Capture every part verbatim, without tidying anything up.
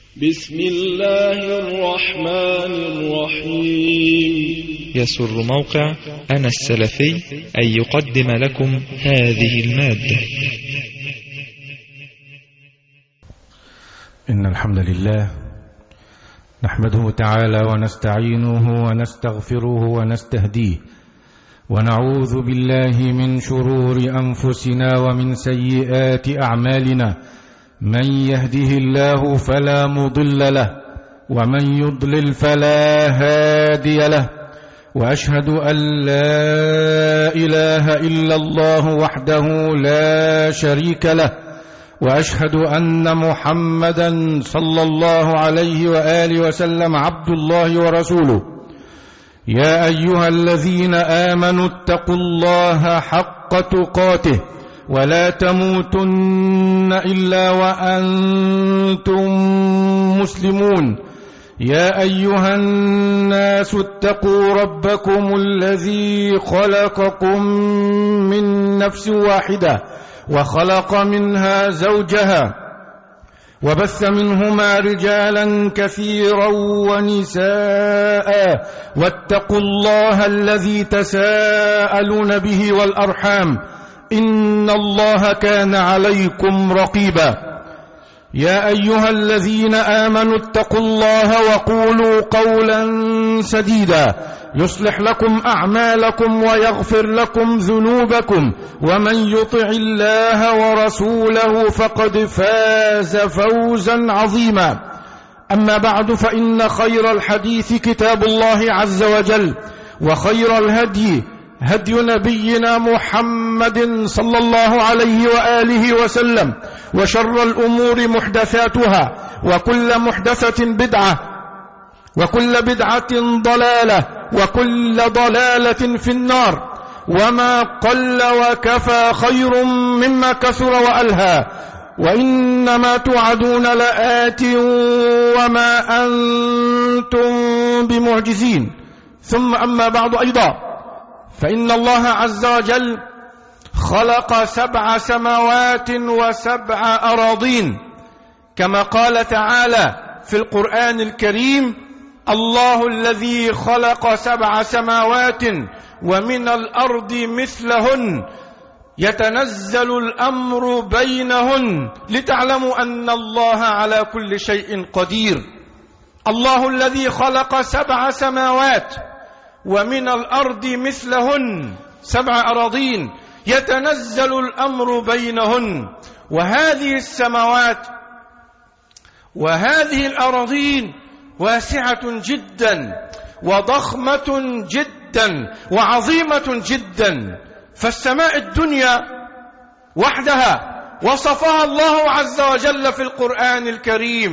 بسم الله الرحمن الرحيم. يسر موقع أنا السلفي أن يقدم لكم هذه المادة. إن الحمد لله نحمده تعالى ونستعينه ونستغفره ونستهديه، ونعوذ بالله من شرور أنفسنا ومن سيئات أعمالنا. من يهده الله فلا مضل له، ومن يضلل فلا هادي له، وأشهد أن لا إله إلا الله وحده لا شريك له، وأشهد أن محمدا صلى الله عليه وآله وسلم عبد الله ورسوله. يا أيها الذين آمنوا اتقوا الله حق تقاته ولا تموتن إلا وأنتم مسلمون. يا أيها الناس اتقوا ربكم الذي خلقكم من نفس واحدة وخلق منها زوجها وبث منهما رجالا كثيرا ونساء، واتقوا الله الذي تساءلون به والأرحام إن الله كان عليكم رقيبا. يا أيها الذين آمنوا اتقوا الله وقولوا قولا سديدا يصلح لكم أعمالكم ويغفر لكم ذنوبكم، ومن يطع الله ورسوله فقد فاز فوزا عظيما. أما بعد، فإن خير الحديث كتاب الله عز وجل، وخير الهدي هدي نبينا محمد صلى الله عليه وآله وسلم، وشر الأمور محدثاتها، وكل محدثة بدعة، وكل بدعة ضلالة، وكل ضلالة في النار. وما قل وكفى خير مما كثر وألهى، وإنما توعدون لآت وما أنتم بمعجزين. ثم أما بعد، أيضا فإن الله عز وجل خلق سبع سماوات وسبع أراضين، كما قال تعالى في القرآن الكريم: الله الذي خلق سبع سماوات ومن الأرض مثلهن يتنزل الأمر بينهن لتعلموا أن الله على كل شيء قدير. الله الذي خلق سبع سماوات ومن الأرض مثلهن، سبع أراضين، يتنزل الأمر بينهن. وهذه السماوات وهذه الأراضين واسعة جدا وضخمة جدا وعظيمة جدا. فالسماء الدنيا وحدها وصفها الله عز وجل في القرآن الكريم،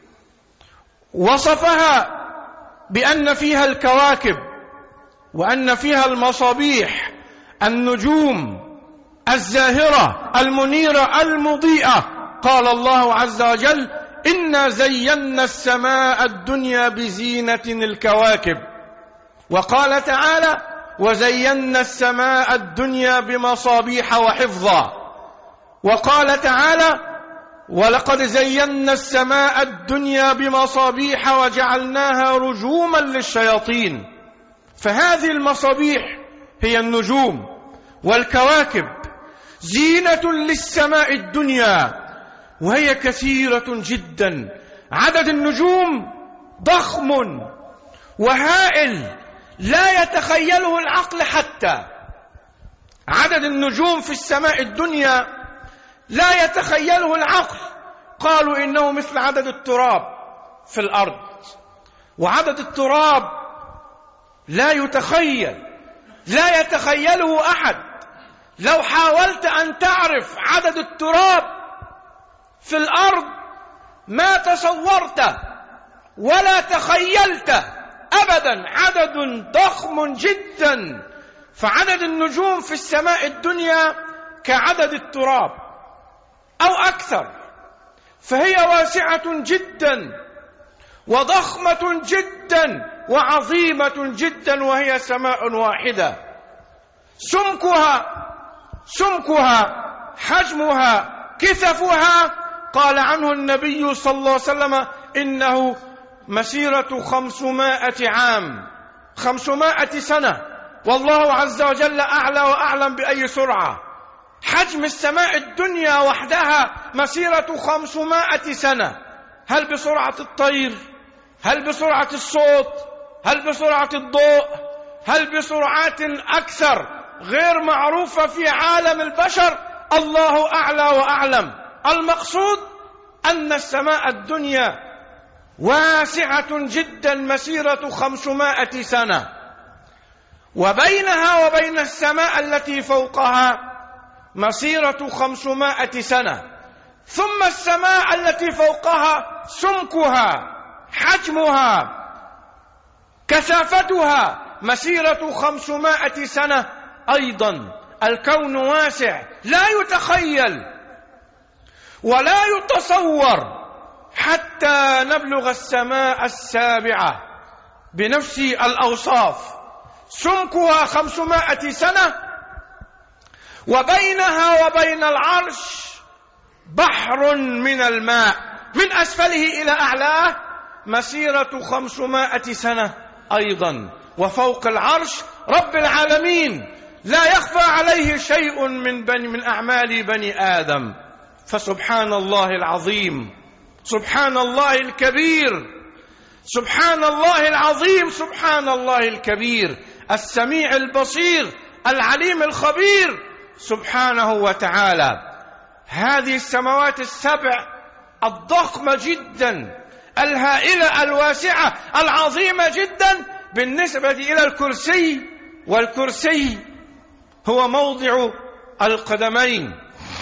وصفها بأن فيها الكواكب، وأن فيها المصابيح، النجوم الزاهرة المنيرة المضيئة. قال الله عز وجل: إنا زينا السماء الدنيا بزينة الكواكب. وقال تعالى: وزينا السماء الدنيا بمصابيح وحفظا. وقال تعالى: ولقد زينا السماء الدنيا بمصابيح وجعلناها رجوما للشياطين. فهذه المصابيح هي النجوم والكواكب، زينة للسماء الدنيا، وهي كثيرة جدا. عدد النجوم ضخم وهائل لا يتخيله العقل حتى. عدد النجوم في السماء الدنيا لا يتخيله العقل. قالوا إنه مثل عدد التراب في الأرض، وعدد التراب لا يتخيل، لا يتخيله أحد. لو حاولت أن تعرف عدد التراب في الأرض ما تصورته ولا تخيلته أبدا. عدد ضخم جدا. فعدد النجوم في السماء الدنيا كعدد التراب أو أكثر. فهي واسعة جدا وضخمة جدا وعظيمة جدا، وهي سماء واحدة. سمكها سمكها حجمها كثفها قال عنه النبي صلى الله عليه وسلم: إنه مسيرة خمسمائة عام، خمسمائة سنة، والله عز وجل أعلى وأعلم بأي سرعة. حجم السماء الدنيا وحدها مسيرة خمسمائة سنة. هل بسرعة الطير؟ هل بسرعة الصوت؟ هل بسرعة الضوء؟ هل بسرعات أكثر غير معروفة في عالم البشر؟ الله أعلى وأعلم. المقصود أن السماء الدنيا واسعة جدا، مسيرة خمسمائة سنة، وبينها وبين السماء التي فوقها مسيرة خمسمائة سنة، ثم السماء التي فوقها سمكها، حجمها، كثافتها مسيرة خمسمائة سنة أيضا. الكون واسع لا يتخيل ولا يتصور حتى نبلغ السماء السابعة بنفس الأوصاف. سمكها خمسمائة سنة، وبينها وبين العرش بحر من الماء، من أسفله إلى أعلاه مسيرة خمسمائة سنة أيضا. وفوق العرش رب العالمين لا يخفى عليه شيء من, بني من أعمال بني آدم. فسبحان الله العظيم، سبحان الله الكبير، سبحان الله العظيم، سبحان الله الكبير، السميع البصير العليم الخبير سبحانه وتعالى. هذه السماوات السبع الضخمة جدا، الهائلة الواسعة العظيمة جدا بالنسبة إلى الكرسي، والكرسي هو موضع القدمين.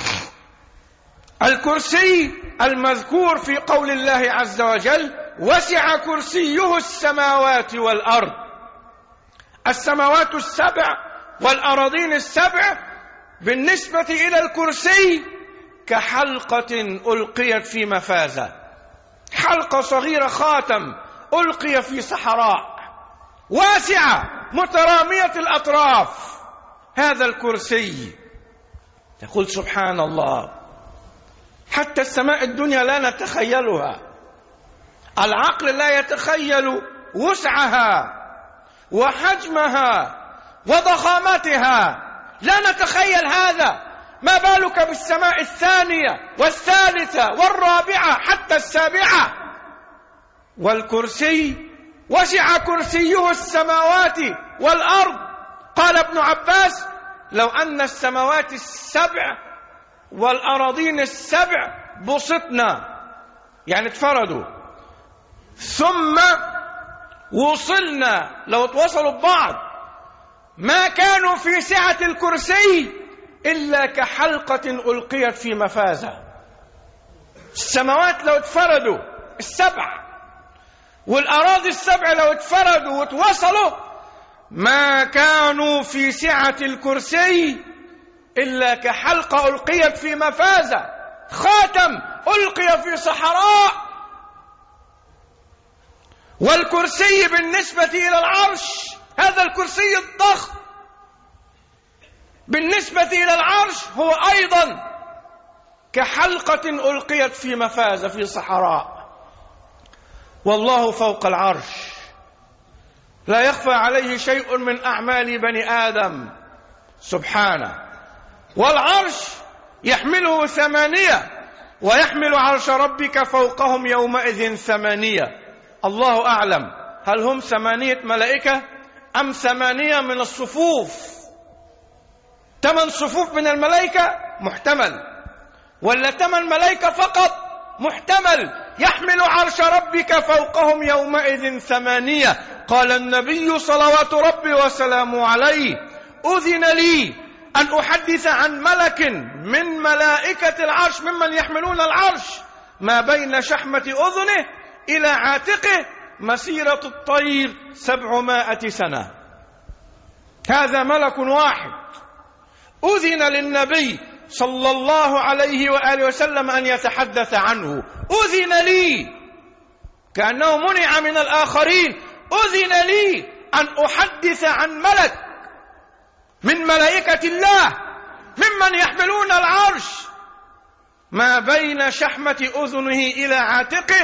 الكرسي المذكور في قول الله عز وجل: وسع كرسيه السماوات والأرض. السماوات السبع والأراضين السبع بالنسبة إلى الكرسي كحلقة ألقيت في مفازة، حلقة صغيرة، خاتم ألقي في صحراء واسعة مترامية الأطراف. هذا الكرسي. تقول سبحان الله، حتى السماء الدنيا لا نتخيلها، العقل لا يتخيل وسعها وحجمها وضخامتها، لا نتخيل هذا. ما بالك بالسماء الثانية والثالثة والرابعة حتى السابعة. والكرسي وسع كرسيه السماوات والأرض. قال ابن عباس: لو أن السماوات السبع والأراضين السبع بسطنا، يعني اتفردوا، ثم وصلنا، لو توصلوا ببعض، ما كانوا في سعة الكرسي إلا كحلقة ألقيت في مفازة. السماوات لو اتفردوا السبع والأراضي السبع لو اتفردوا وتوصلوا، ما كانوا في سعة الكرسي إلا كحلقة ألقيت في مفازة، خاتم ألقي في صحراء. والكرسي بالنسبة إلى العرش، هذا الكرسي الضخم بالنسبة إلى العرش هو أيضا كحلقة ألقيت في مفازة في صحراء. والله فوق العرش لا يخفى عليه شيء من أعمال بني آدم سبحانه. والعرش يحمله ثمانية، ويحمل عرش ربك فوقهم يومئذ ثمانية. الله أعلم هل هم ثمانية ملائكة أم ثمانية من الصفوف؟ ثمان صفوف من الملائكة محتمل، ولا ثمان ملائكة فقط محتمل. يحمل عرش ربك فوقهم يومئذ ثمانية. قال النبي صلوات ربي وسلامه عليه: أذن لي أن أحدث عن ملك من ملائكة العرش ممن يحملون العرش ما بين شحمة أذنه إلى عاتقه مسيرة الطير سبعمائة سنة. هذا ملك واحد أذن للنبي صلى الله عليه وآله وسلم أن يتحدث عنه. أذن لي، كأنه منع من الآخرين. أذن لي أن أحدث عن ملك من ملائكة الله ممن يحملون العرش ما بين شحمة أذنه إلى عاتقه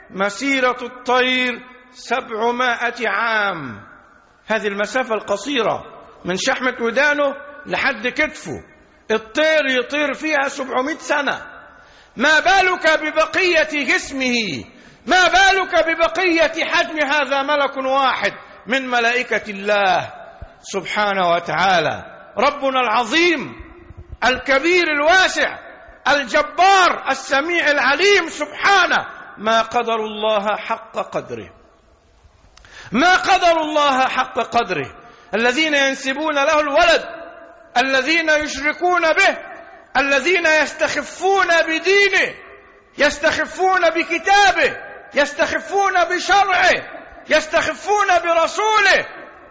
مسيرة الطير سبعمائة عام. هذه المسافة القصيرة من شحمة ودانه لحد كتفه، الطير يطير فيها سبعمائة سنة. ما بالك ببقية جسمه؟ ما بالك ببقية حجم هذا ملك واحد من ملائكة الله سبحانه وتعالى. ربنا العظيم الكبير الواسع الجبار السميع العليم سبحانه ما قدر الله حق قدره، ما قدر الله حق قدره. الذين ينسبون له الولد، الذين يشركون به، الذين يستخفون بدينه، يستخفون بكتابه، يستخفون بشرعه، يستخفون برسوله،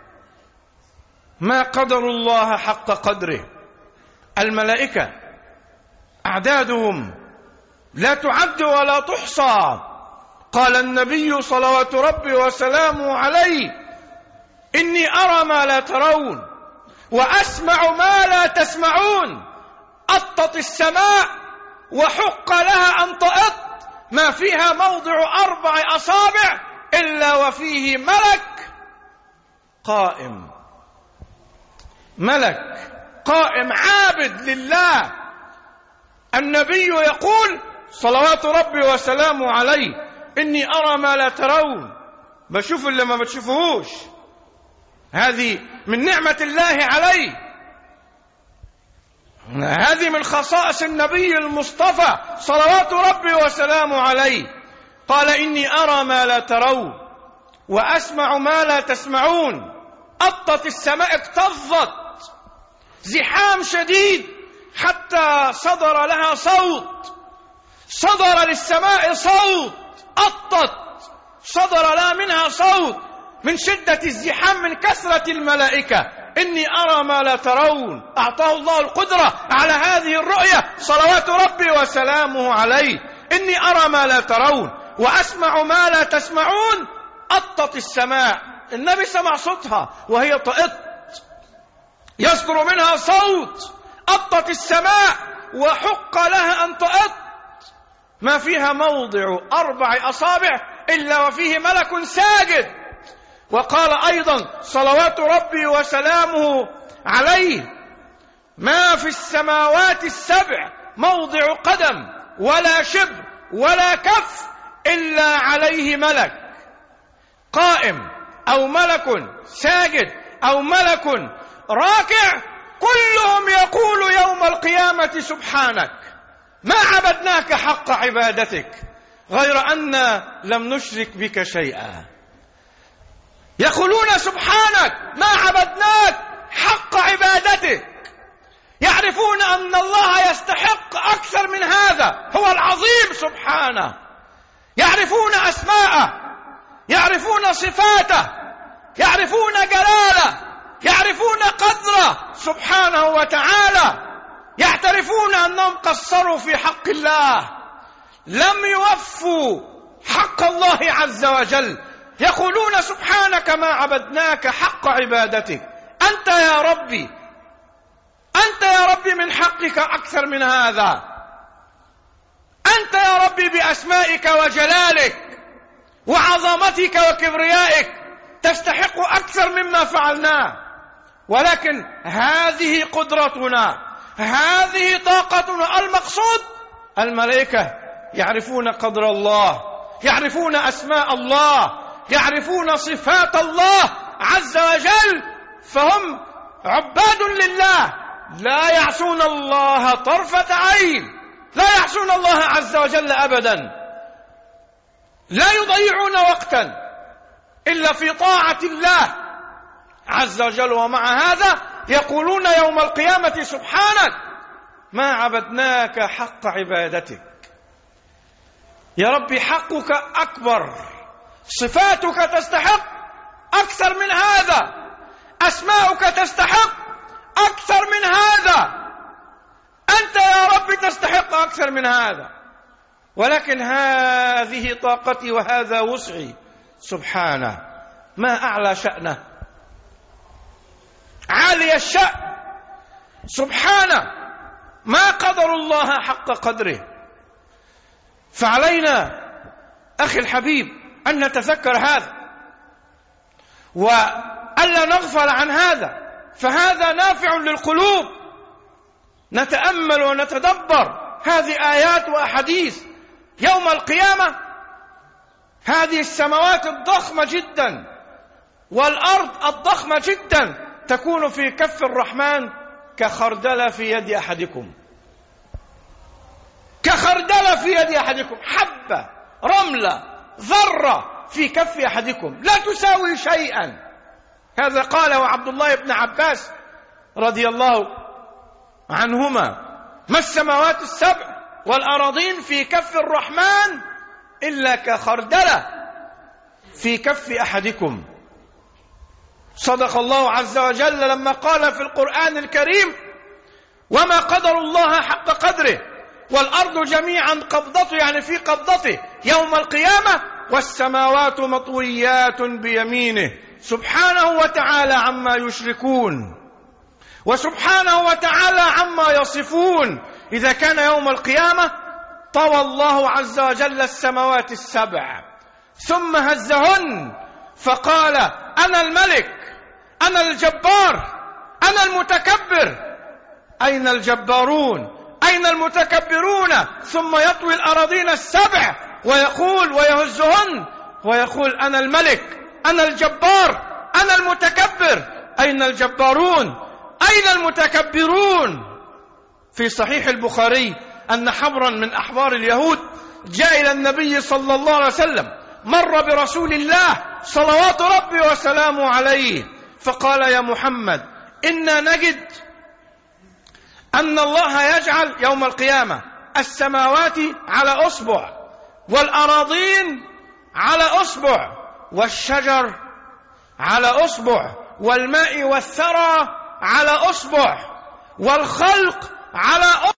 ما قدروا الله حق قدره. الملائكة أعدادهم لا تعد ولا تحصى. قال النبي صلوات ربي وسلامه عليه: إني أرى ما لا ترون وأسمع ما لا تسمعون. أطت السماء وحق لها أن تأط، ما فيها موضع أربع أصابع إلا وفيه ملك قائم، ملك قائم عابد لله. النبي يقول صلوات ربي وسلامه عليه: إني أرى ما لا ترون، بشوف اللي ما بتشوفوهوش. هذه من نعمة الله عليه، هذه من خصائص النبي المصطفى صلوات ربي وسلامه عليه. قال: إني أرى ما لا ترون وأسمع ما لا تسمعون. أطت السماء، اكتظت، زحام شديد حتى صدر لها صوت، صدر للسماء صوت، أطت صدر لها منها صوت من شدة الزحام، من كثرة الملائكة. إني أرى ما لا ترون. أعطاه الله القدرة على هذه الرؤية صلوات ربي وسلامه عليه. إني أرى ما لا ترون وأسمع ما لا تسمعون. أطت السماء، النبي سمع صوتها وهي تأط، يصدر منها صوت. أطت السماء وحق لها أن تأط، ما فيها موضع أربع أصابع إلا وفيه ملك ساجد. وقال أيضا صلوات ربي وسلامه عليه: ما في السماوات السبع موضع قدم ولا شبر ولا كف إلا عليه ملك قائم، أو ملك ساجد، أو ملك راكع. كلهم يقول يوم القيامة: سبحانك ما عبدناك حق عبادتك، غير أن لم نشرك بك شيئا. يقولون: سبحانك ما عبدناك حق عبادتك. يعرفون أن الله يستحق أكثر من هذا، هو العظيم سبحانه. يعرفون أسماءه، يعرفون صفاته، يعرفون جلاله، يعرفون قدره سبحانه وتعالى. يعترفون أنهم قصروا في حق الله، لم يوفوا حق الله عز وجل. يقولون: سبحانك ما عبدناك حق عبادتك. أنت يا ربي، أنت يا ربي من حقك أكثر من هذا. أنت يا ربي بأسمائك وجلالك وعظمتك وكبريائك تستحق أكثر مما فعلناه، ولكن هذه قدرتنا، هذه طاقتنا. المقصود الملائكة يعرفون قدر الله، يعرفون أسماء الله، يعرفون صفات الله عز وجل، فهم عباد لله، لا يعصون الله طرفة عين، لا يعصون الله عز وجل أبدا، لا يضيعون وقتا إلا في طاعة الله عز وجل. ومع هذا يقولون يوم القيامة: سبحانك ما عبدناك حق عبادتك. يا ربي حقك أكبر، صفاتك تستحق أكثر من هذا، أسماؤك تستحق أكثر من هذا، أنت يا رب تستحق أكثر من هذا، ولكن هذه طاقتي وهذا وسعي. سبحانه ما أعلى شأنه، عالي الشأن سبحانه، ما قدر الله حق قدره. فعلينا أخي الحبيب أن نتذكر هذا وألا نغفل عن هذا، فهذا نافع للقلوب. نتأمل ونتدبر هذه آيات وأحاديث يوم القيامة. هذه السماوات الضخمة جدا والأرض الضخمة جدا تكون في كف الرحمن كخردلة في يد أحدكم، كخردلة في يد أحدكم، حبة رملة ذرة في كف أحدكم لا تساوي شيئا. هذا قاله عبد الله بن عباس رضي الله عنهما: ما السماوات السبع والأراضين في كف الرحمن إلا كخردلة في كف أحدكم. صدق الله عز وجل لما قال في القرآن الكريم: وما قدر الله حق قدره والأرض جميعا قبضته، يعني في قبضته يوم القيامة، والسماوات مطويات بيمينه سبحانه وتعالى عما يشركون وسبحانه وتعالى عما يصفون. إذا كان يوم القيامة طوى الله عز وجل السماوات السبع ثم هزهن فقال: أنا الملك، أنا الجبار، أنا المتكبر. أين الجبارون؟ أين المتكبرون؟ ثم يطوي الأراضين السبع ويقول ويهزهن ويقول: أنا الملك، أنا الجبار، أنا المتكبر. أين الجبارون؟ أين المتكبرون؟ في صحيح البخاري أن حبرا من أحبار اليهود جاء إلى النبي صلى الله عليه وسلم، مر برسول الله صلوات ربي وسلامه عليه، فقال: يا محمد، إنا نجد أن الله يجعل يوم القيامة السماوات على أصبع والأراضين على أصبع والشجر على أصبع والماء والثرى على أصبع والخلق على أصبع،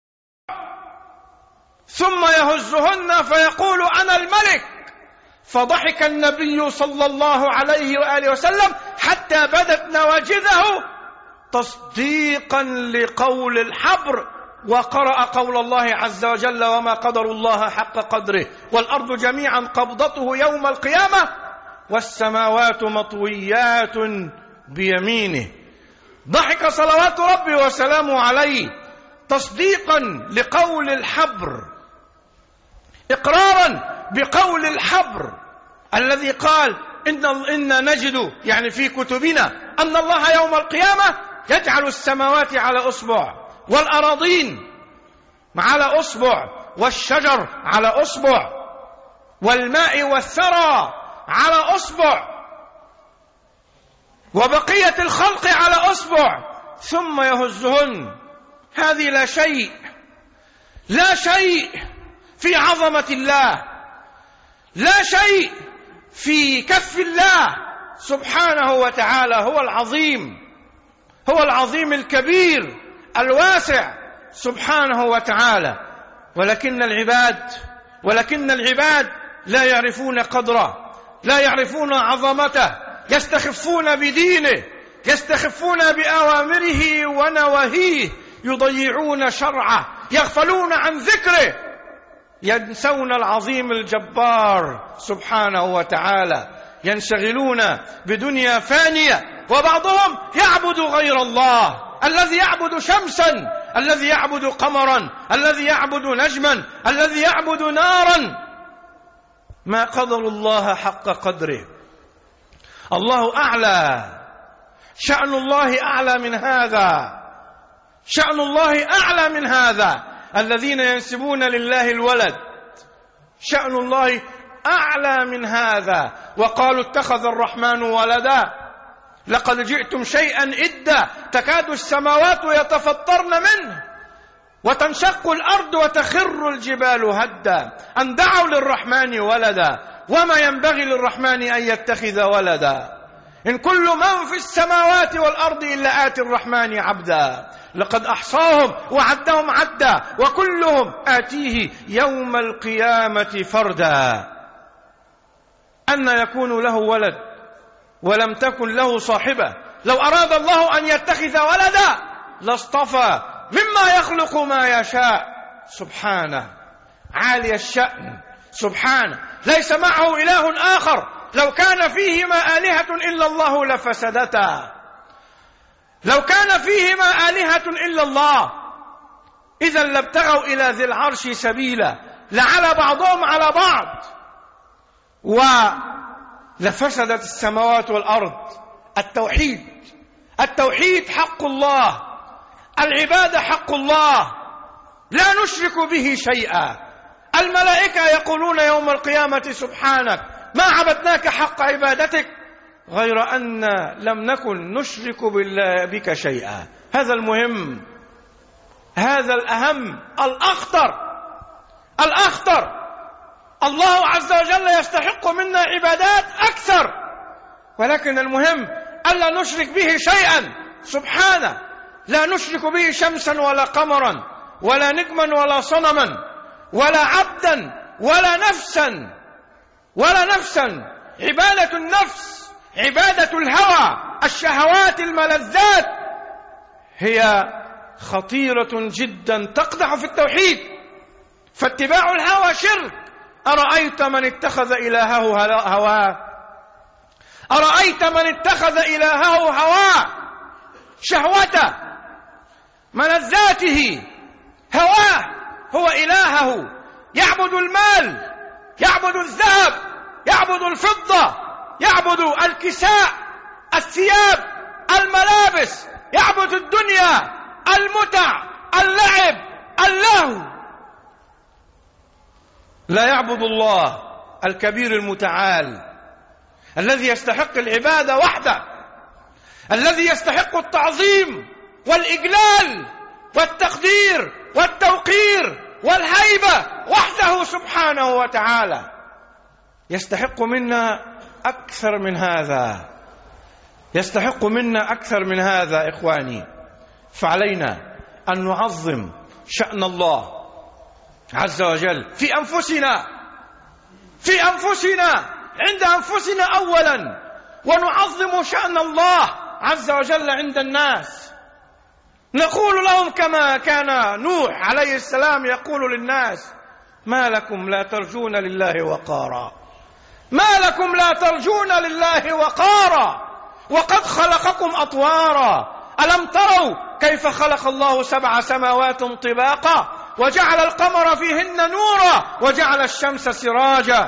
ثم يهزهن فيقول: أنا الملك. فضحك النبي صلى الله عليه وآله وسلم حتى بدت نواجذه تصديقا لقول الحبر، وقرأ قول الله عز وجل: وما قدر الله حق قدره والأرض جميعا قبضته يوم القيامة والسماوات مطويات بيمينه. ضحك صلوات ربي وسلامه عليه تصديقا لقول الحبر، إقرارا بقول الحبر الذي قال: إن إنا نجد، يعني في كتبنا، أن الله يوم القيامة يجعل السماوات على أصبع والأراضين على أصبع والشجر على أصبع والماء والثرى على أصبع وبقية الخلق على أصبع، ثم يهزهن. هذه لا شيء، لا شيء في عظمة الله، لا شيء في كف الله سبحانه وتعالى. هو العظيم، هو العظيم الكبير الواسع سبحانه وتعالى. ولكن العباد ولكن العباد لا يعرفون قدره، لا يعرفون عظمته، يستخفون بدينه، يستخفون بأوامره ونواهيه، يضيعون شرعه، يغفلون عن ذكره، ينسون العظيم الجبار سبحانه وتعالى، ينشغلون بدنيا فانية. وبعضهم يعبد غير الله، الذي يعبد شمسا، الذي يعبد قمرا، الذي يعبد نجما، الذي يعبد نارا. ما قدر الله حق قدره. الله أعلى، شأن الله أعلى من هذا، شأن الله أعلى من هذا. الذين ينسبون لله الولد شأن الله أعلى من هذا، وقالوا اتخذ الرحمن ولدا لقد جئتم شيئا إدا تكاد السماوات يتفطرن منه وتنشق الأرض وتخر الجبال هدا أن دعوا للرحمن ولدا وما ينبغي للرحمن أن يتخذ ولدا إن كل من في السماوات والأرض إلا آتي الرحمن عبدا لقد أحصاهم وعدهم عدا وكلهم آتيه يوم القيامة فردا. أن يكون له ولد ولم تكن له صاحبة؟ لو أراد الله أن يتخذ ولدا لاصطفى مما يخلق ما يشاء سبحانه، عالي الشأن سبحانه، ليس معه إله آخر. لو كان فيهما آلهة إلا الله لفسدتا. لو كان فيهما آلهة إلا الله إذا لابتغوا إلى ذي العرش سبيلا، لعلى بعضهم على بعض، ولفسدت السماوات والأرض. التوحيد التوحيد حق الله، العبادة حق الله، لا نشرك به شيئا. الملائكة يقولون يوم القيامة سبحانك ما عبدناك حق عبادتك غير أن لم نكن نشرك بالله بك شيئا. هذا المهم، هذا الأهم، الأخطر الأخطر. الله عز وجل يستحق منا عبادات أكثر، ولكن المهم ألا نشرك به شيئا سبحانه. لا نشرك به شمسا ولا قمرا ولا نجما ولا صنما ولا عبدا ولا نفسا ولا نفسا. عبادة النفس، عبادة الهوى، الشهوات، الملذات، هي خطيرة جدا تقدح في التوحيد. فاتباع الهوى شرك. أرأيت من اتخذ إلهه هواه أرأيت من اتخذ إلهه هواه، شهوته، ملذاته، هواه هو إلهه. يعبد المال، يعبد الذهب، يعبد الفضة، يعبد الكساء، الثياب، الملابس، يعبد الدنيا، المتع، اللعب، اللهو. لا يعبد الله الكبير المتعال الذي يستحق العبادة وحده، الذي يستحق التعظيم والإجلال والتقدير والتوقير والهيبة وحده سبحانه وتعالى. يستحق منا أكثر من هذا، يستحق منا أكثر من هذا إخواني. فعلينا أن نعظم شأن الله عز وجل في أنفسنا، في أنفسنا، عند أنفسنا أولا، ونعظم شأن الله عز وجل عند الناس. نقول لهم كما كان نوح عليه السلام يقول للناس: ما لكم لا ترجون لله وقارا، ما لكم لا ترجون لله وقارا وقد خلقكم أطوارا. ألم تروا كيف خلق الله سبع سماوات طباقا وجعل القمر فيهن نورا وجعل الشمس سراجا،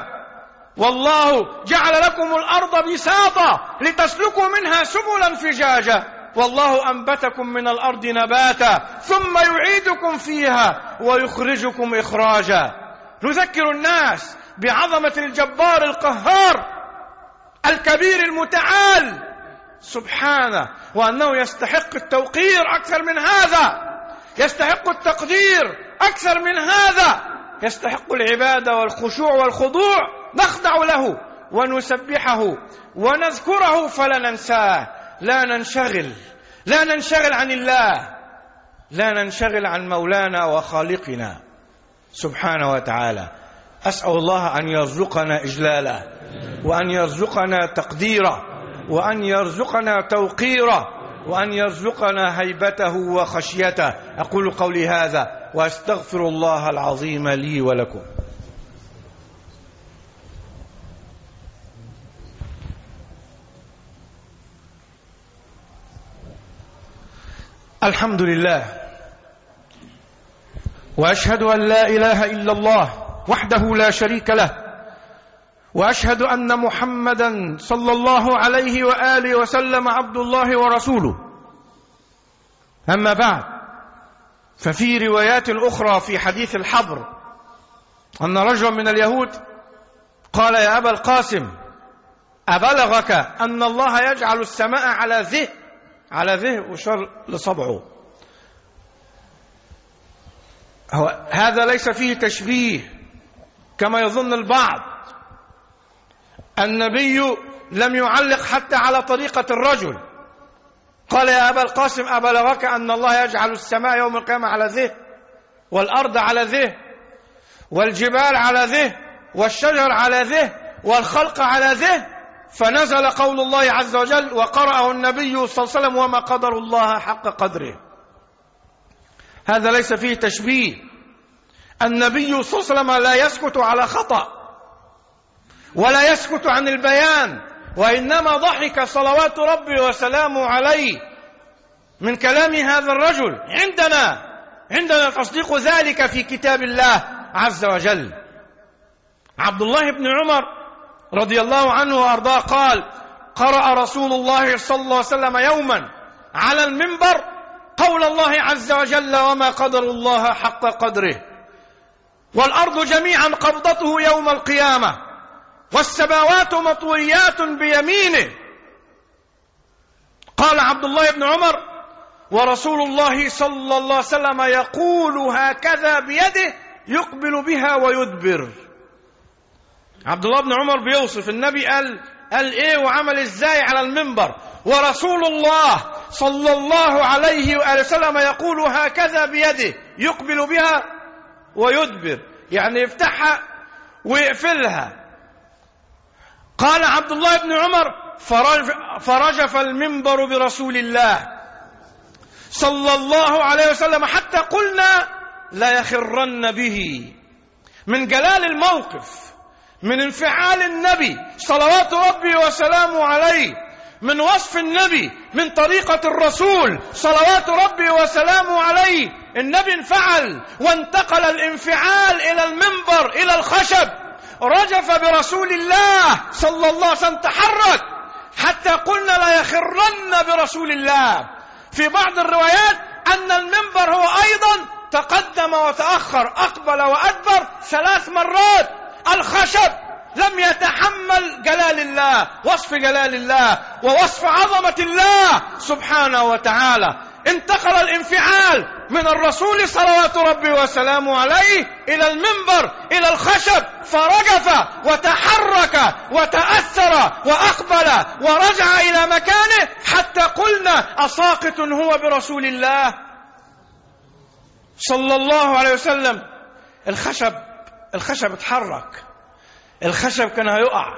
والله جعل لكم الأرض بساطا لتسلكوا منها سبلا فجاجا، والله أنبتكم من الأرض نباتا ثم يعيدكم فيها ويخرجكم إخراجا. نذكر الناس بعظمة الجبار القهار الكبير المتعال سبحانه، وأنه يستحق التوقير أكثر من هذا، يستحق التقدير أكثر من هذا، يستحق العبادة والخشوع والخضوع. نخضع له ونسبحه ونذكره فلا ننساه. لا ننشغل لا ننشغل عن الله، لا ننشغل عن مولانا وخالقنا سبحانه وتعالى. أسأل الله أن يرزقنا إجلاله، وأن يرزقنا تقديره، وأن يرزقنا توقيره، وأن يرزقنا هيبته وخشيته. أقول قولي هذا وأستغفر الله العظيم لي ولكم. الحمد لله، وأشهد أن لا إله إلا الله وحده لا شريك له، وأشهد أن محمدا صلى الله عليه وآله وسلم عبد الله ورسوله. أما بعد، ففي روايات أخرى في حديث الحبر أن رجلا من اليهود قال: يا أبا القاسم، أبلغك أن الله يجعل السماء على ذه على ذه وشر لصبعه. هذا ليس فيه تشبيه كما يظن البعض. النبي لم يعلق حتى على طريقة الرجل. قال: يا أبا القاسم، أبلغك أن الله يجعل السماء يوم القيامة على ذه، والأرض على ذه، والجبال على ذه، والشجر على ذه، والخلق على ذه. فنزل قول الله عز وجل وقرأه النبي صلى الله عليه وسلم: وما قدر الله حق قدره. هذا ليس فيه تشبيه. النبي صلى الله عليه وسلم لا يسكت على خطأ، ولا يسكت عن البيان، وإنما ضحك صلوات ربي وسلامه عليه من كلام هذا الرجل. عندنا عندنا تصديق ذلك في كتاب الله عز وجل. عبد الله بن عمر رضي الله عنه وأرضاه قال: قرأ رسول الله صلى الله عليه وسلم يوما على المنبر قول الله عز وجل: وما قدر الله حق قدره، والأرض جميعا قبضته يوم القيامة، والسماوات مطويات بيمينه. قال عبد الله بن عمر: ورسول الله صلى الله عليه وسلم يقول هكذا بيده يقبل بها ويدبر. عبد الله بن عمر بيوصف النبي قال قال ايه وعمل ازاي على المنبر، ورسول الله صلى الله عليه وآله وسلم يقول هكذا بيده يقبل بها ويدبر، يعني يفتحها ويقفلها. قال عبد الله بن عمر: فرجف المنبر برسول الله صلى الله عليه وسلم حتى قلنا لا يخرن به، من جلال الموقف، من انفعال النبي صلوات ربي وسلامه عليه، من وصف النبي، من طريقة الرسول صلوات ربي وسلامه عليه. النبي انفعل وانتقل الانفعال إلى المنبر، إلى الخشب، رجف برسول الله صلى الله عليه وسلم، تحرك حتى قلنا لا يخرن برسول الله. في بعض الروايات أن المنبر هو أيضا تقدم وتأخر، أقبل وأدبر ثلاث مرات. الخشب لم يتحمل جلال الله، وصف جلال الله ووصف عظمة الله سبحانه وتعالى. انتقل الانفعال من الرسول صلوات ربي وسلامه عليه إلى المنبر، إلى الخشب، فرجف وتحرك وتأثر وأقبل ورجع إلى مكانه حتى قلنا أساقط هو برسول الله صلى الله عليه وسلم. الخشب الخشب اتحرك، الخشب كان هيقع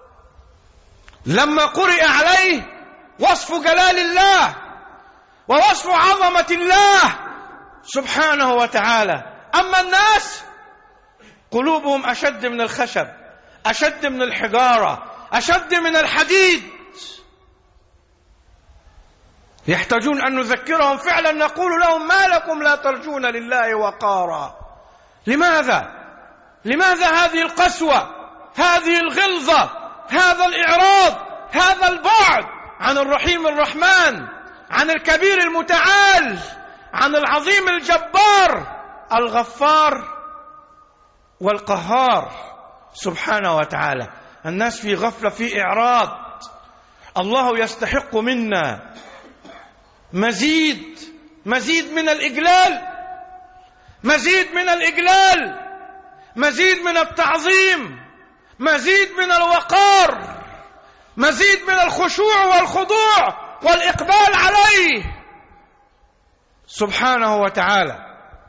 لما قرئ عليه وصف جلال الله ووصف عظمة الله سبحانه وتعالى. أما الناس قلوبهم أشد من الخشب، أشد من الحجارة، أشد من الحديد، يحتاجون أن نذكرهم فعلا، نقول لهم: ما لكم لا ترجون لله وقارا؟ لماذا؟ لماذا هذه القسوة، هذه الغلظة، هذا الإعراض، هذا البعد عن الرحيم الرحمن، عن الكبير المتعال، عن العظيم الجبار الغفار والقهار سبحانه وتعالى؟ الناس في غفلة، في إعراض. الله يستحق منا مزيد مزيد من الإجلال، مزيد من الإجلال، مزيد من التعظيم، مزيد من الوقار، مزيد من الخشوع والخضوع والإقبال عليه سبحانه وتعالى.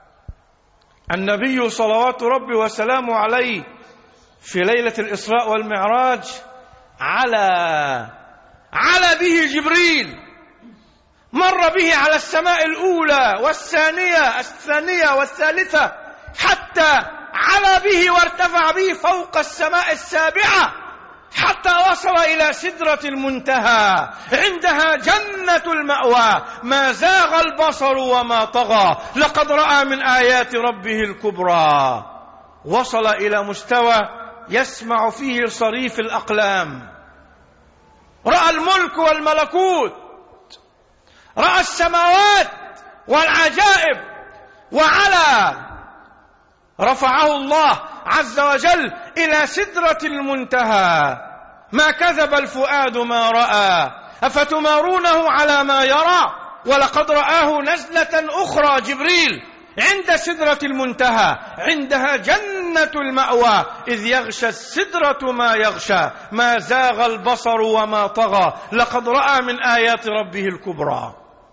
النبي صلوات ربي وسلامه عليه في ليلة الإسراء والمعراج على على به جبريل، مر به على السماء الأولى والثانية الثانية والثالثة، حتى على به وارتفع به فوق السماء السابعة، حتى وصل إلى سدرة المنتهى، عندها جنة المأوى. ما زاغ البصر وما طغى، لقد رأى من آيات ربه الكبرى. وصل إلى مستوى يسمع فيه صريف الأقلام، رأى الملك والملكوت، رأى السماوات والعجائب، وعلى رفعه الله عز وجل إلى سدرة المنتهى. ما كذب الفؤاد ما رأى، أفتمارونه على ما يرى، ولقد رآه نزلة أخرى جبريل عند سدرة المنتهى، عندها جنة المأوى، إذ يغشى السدرة ما يغشى، ما زاغ البصر وما طغى، لقد رأى من آيات ربه الكبرى.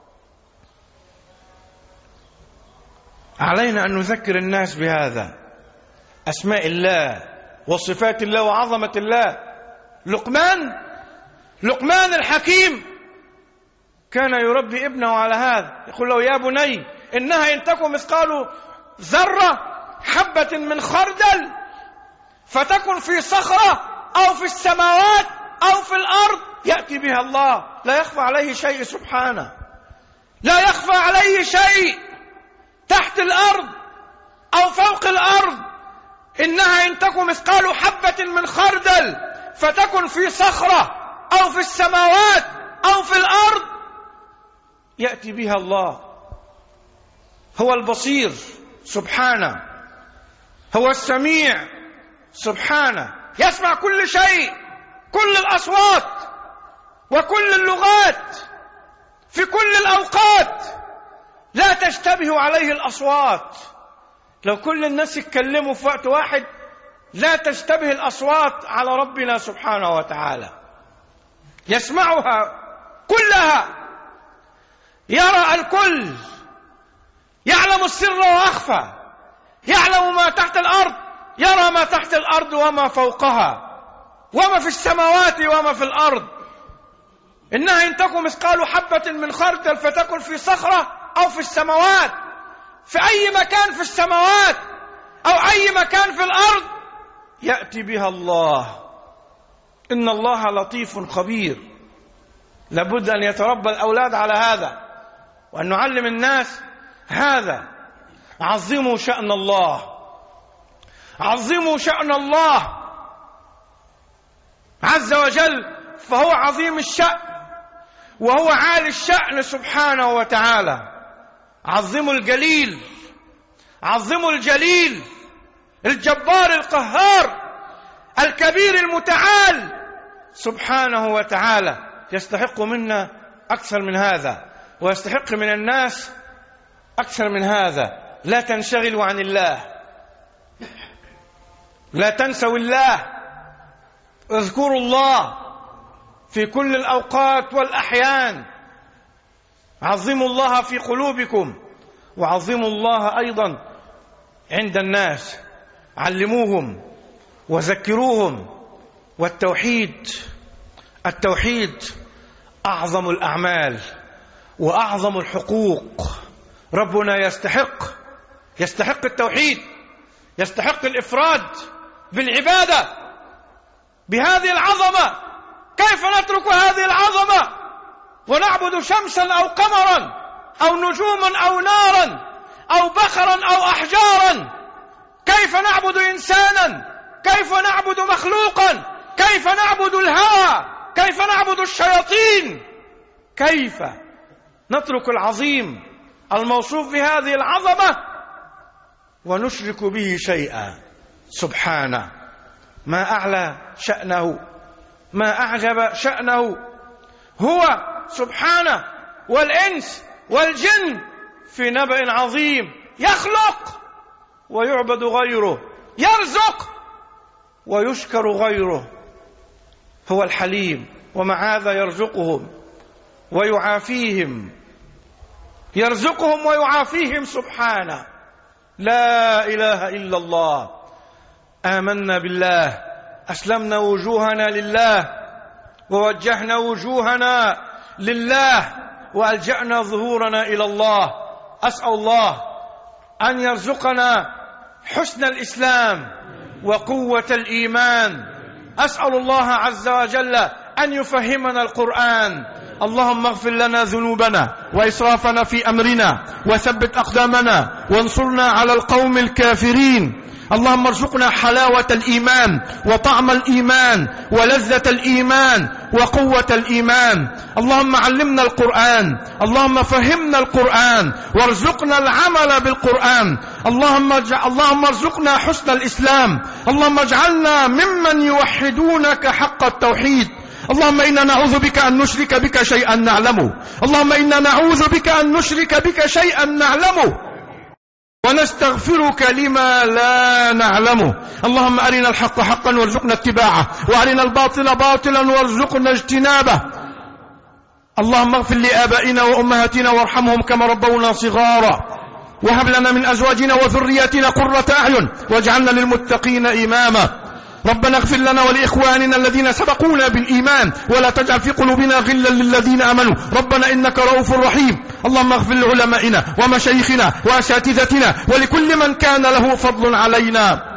علينا أن نذكر الناس بهذا، أسماء الله وصفات الله وعظمة الله. لقمان لقمان الحكيم كان يربي ابنه على هذا، يقول له: يا بني إنها إن تكن مثقال ذرة حبة من خردل فتكن في صخرة أو في السماوات أو في الأرض يأتي بها الله. لا يخفى عليه شيء سبحانه، لا يخفى عليه شيء تحت الأرض أو فوق الأرض. إنها إن تكن مثقال حبة من خردل فتكن في صخرة أو في السماوات أو في الأرض يأتي بها الله. هو البصير سبحانه، هو السميع سبحانه، يسمع كل شيء، كل الأصوات وكل اللغات في كل الأوقات، لا تشتبه عليه الأصوات. لو كل الناس يتكلموا في وقت واحد لا تشتبه الأصوات على ربنا سبحانه وتعالى. يسمعها كلها، يرى الكل، يعلم السر وأخفى، يعلم ما تحت الأرض، يرى ما تحت الأرض وما فوقها، وما في السماوات وما في الأرض. إنها إن تكن مثقال حبة من خردل فتكن في صخرة أو في السماوات، في أي مكان في السماوات أو أي مكان في الأرض يأتي بها الله. إن الله لطيف خبير. لابد أن يتربى الأولاد على هذا وأن نعلم الناس هذا. عظموا شأن الله، عظموا شأن الله عز وجل، فهو عظيم الشأن وهو عالي الشأن سبحانه وتعالى. عظموا الجليل، عظموا الجليل، الجبار القهار الكبير المتعال سبحانه وتعالى. يستحق منا أكثر من هذا ويستحق من الناس أكثر من هذا. لا تنشغلوا عن الله، لا تنسوا الله، اذكروا الله في كل الأوقات والأحيان. عظموا الله في قلوبكم وعظموا الله أيضا عند الناس. علموهم وذكروهم. والتوحيد، التوحيد أعظم الأعمال وأعظم الحقوق. ربنا يستحق يستحق التوحيد، يستحق الإفراد بالعبادة بهذه العظمة. كيف نترك هذه العظمة ونعبد شمسا أو قمرا أو نجوما أو نارا أو بخرا أو أحجارا؟ كيف نعبد إنسانا؟ كيف نعبد مخلوقا؟ كيف نعبد الهوى؟ كيف نعبد الشياطين؟ كيف نترك العظيم الموصوف بهذه العظمة ونشرك به شيئا؟ سبحانه، ما أعلى شأنه، ما أعجب شأنه. هو سبحانه والإنس والجن في نبأ عظيم. يخلق ويعبد غيره، يرزق ويشكر غيره. هو الحليم، ومع هذا يرزقهم ويعافيهم، يرزقهم ويعافيهم سبحانه. لا إله إلا الله. آمنا بالله، أسلمنا وجوهنا لله ووجهنا وجوهنا لله وألجأنا ظهورنا إلى الله. أسأل الله أن يرزقنا حسن الإسلام وقوة الإيمان. أسأل الله عز وجل أن يفهمنا القرآن. اللهم اغفر لنا ذنوبنا وإسرافنا في أمرنا وثبت أقدامنا وانصرنا على القوم الكافرين. اللهم ارزقنا حلاوة الإيمان وطعم الإيمان ولذة الإيمان وقوة الإيمان. اللهم علمنا القرآن، اللهم فهمنا القرآن وارزقنا العمل بالقرآن. اللهم اللهم ارزقنا حسن الإسلام. اللهم اجعلنا ممن يوحدونك حق التوحيد. اللهم إنا نعوذ بك أن نشرك بك شيئا نعلمه. اللهم إنا نعوذ بك أن نشرك بك شيئا نعلمه ونستغفرك لما لا نعلمه. اللهم أرنا الحق حقا وارزقنا اتباعه وأرنا الباطل باطلا وارزقنا اجتنابه. اللهم اغفر لآبائنا وأمهاتنا وارحمهم كما ربونا صغارا، وهب لنا من أزواجنا وذرياتنا قرة أعين واجعلنا للمتقين إماما. ربنا اغفر لنا ولإخواننا الذين سبقونا بالإيمان ولا تجعل في قلوبنا غلا للذين آمنوا ربنا إنك رؤوف رحيم. اللهم اغفر لعلمائنا ومشايخنا وأساتذتنا ولكل من كان له فضل علينا.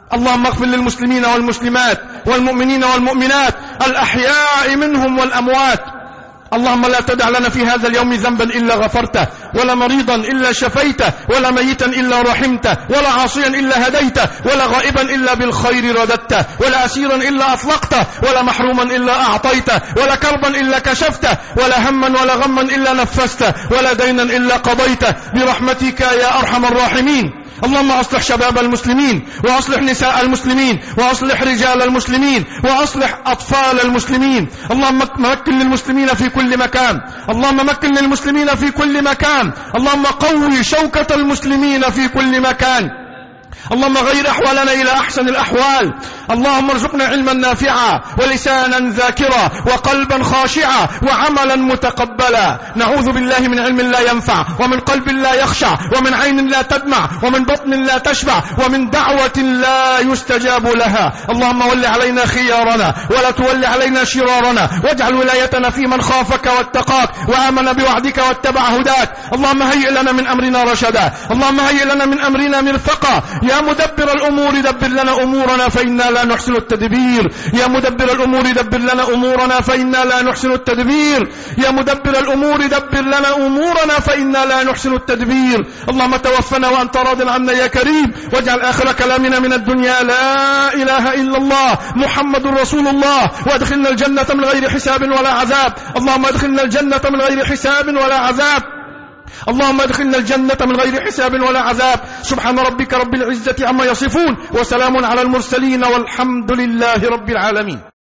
اللهم اغفر للمسلمين والمسلمات والمؤمنين والمؤمنات الأحياء منهم والأموات. اللهم لا تدع لنا في هذا اليوم ذنبا إلا غفرته، ولا مريضا إلا شفيته، ولا ميتا إلا رحمته، ولا عاصيا إلا هديته، ولا غائبا إلا بالخير رددته، ولا أسيرا إلا أطلقته، ولا محروما إلا أعطيته، ولا كربا إلا كشفته، ولا هما ولا غما إلا نفسته، ولا دينا إلا قضيته، برحمتك يا أرحم الراحمين. اللهم أصلح شباب المسلمين، وأصلح نساء المسلمين، وأصلح رجال المسلمين، وأصلح أطفال المسلمين. اللهم مكن للمسلمين في كل مكان، اللهم مكن للمسلمين في كل مكان، اللهم قوي شوكة المسلمين في كل مكان. اللهم غير أحوالنا إلى أحسن الأحوال. اللهم ارزقنا علما نافعا ولسانا ذاكرا وقلبا خاشعا وعملا متقبلا. نعوذ بالله من علم لا ينفع، ومن قلب لا يخشع، ومن عين لا تدمع، ومن بطن لا تشبع، ومن دعوة لا يستجاب لها. اللهم ول علينا خيارنا ولا تول علينا شرارنا، واجعل ولايتنا في من خافك واتقاك وآمن بوعدك واتبع هداك. اللهم هيئ لنا من أمرنا رشدا، اللهم هيئ لنا من أمرنا مرفقا. يا مدبر الأمور دبر لنا أمورنا فإنا لا نحسن التدبير. يا مدبر الأمور دبر لنا أمورنا فإنا لا نحسن التدبير. يا مدبر الأمور دبر لنا أمورنا فإنا لا نحسن التدبير. اللهم توفنا وأنت راض عنا يا كريم، واجعل آخر كلامنا من الدنيا لا إله إلا الله محمد رسول الله، وادخلنا الجنة من غير حساب ولا عذاب. اللهم ادخلنا الجنة من غير حساب ولا عذاب. اللهم ادخلنا الجنة من غير حساب ولا عذاب. سبحان ربك رب العزة عما يصفون، وسلام على المرسلين، والحمد لله رب العالمين.